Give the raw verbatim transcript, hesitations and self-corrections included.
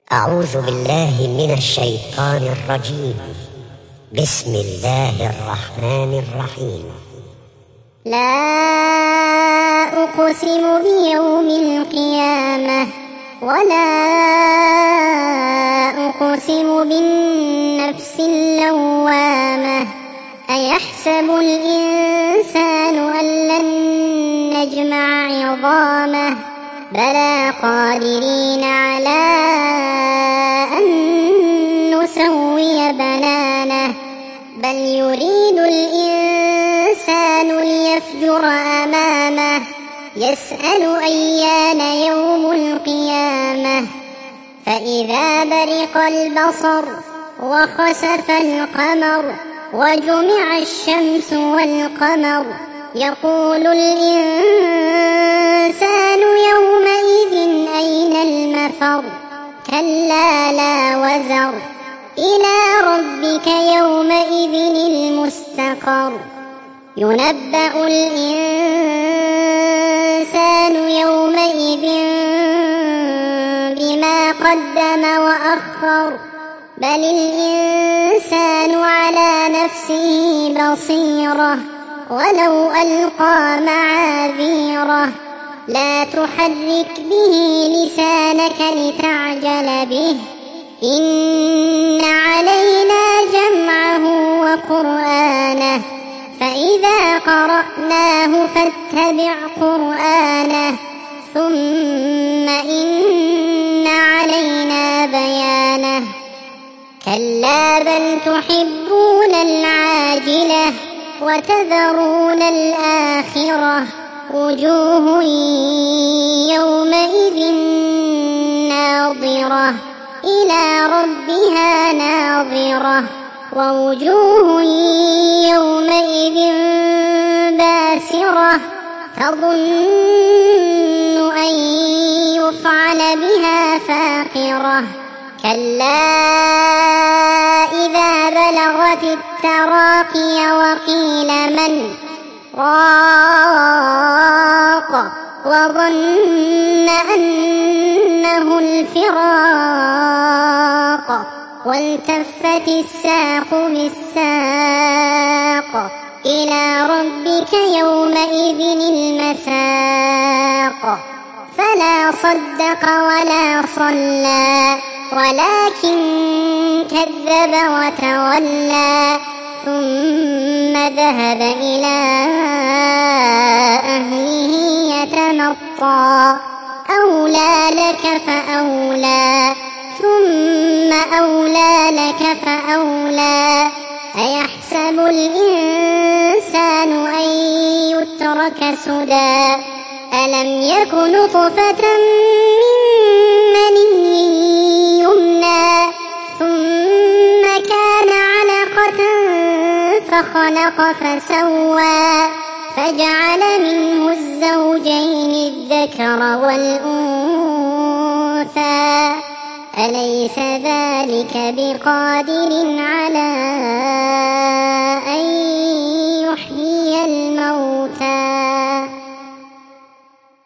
أعوذ بالله من الشيطان الرجيم. بسم الله الرحمن الرحيم. لا أقسم بيوم القيامة ولا أقسم بالنفس اللوامة. أيحسب الإنسان أن لن نجمع عظامه بلى قادرين على أن نسوي بنانه بل يريد الإنسان ليفجر أمامه يسأل أيان يوم القيامة. فإذا برق البصر وخسف القمر وجمع الشمس والقمر يقول الإنسان يومئذ أين المفر. كلا لا وزر إلى ربك يومئذ المستقر. ينبأ الإنسان يومئذ بما قدم وأخر بل الإنسان على نفسه بصيرة ولو ألقى معاذيره. لا تحرك به لسانك لتعجل به إن علينا جمعه وقرآنه فإذا قرأناه فاتبع قرآنه ثم إن علينا بيانه. كلا بل تحبون العاجلة وتذرون الآخرة وجوه يومئذ ناظرة إلى ربها ناظرة ووجوه يومئذ باسرة تظن أن يفعل بها فاقرة. كلا إذا بلغت التراقي وقيل من راق وظن أنه الفراق والتفت الساق بالساق إلى ربك يومئذ المساق. فلا صدق ولا صلى ولكن كذب وتولى ثم ذهب إلى أهله يتمطى. أولى لك فأولى ثم أولى لك فأولى. أيحسب الإنسان أن يترك سدى ألم يك نطفة من مني يمنى ثم كان علقة فخلق فسوى فجعل منه الزوجين الذكر والأنثى. أليس ذلك بقادر على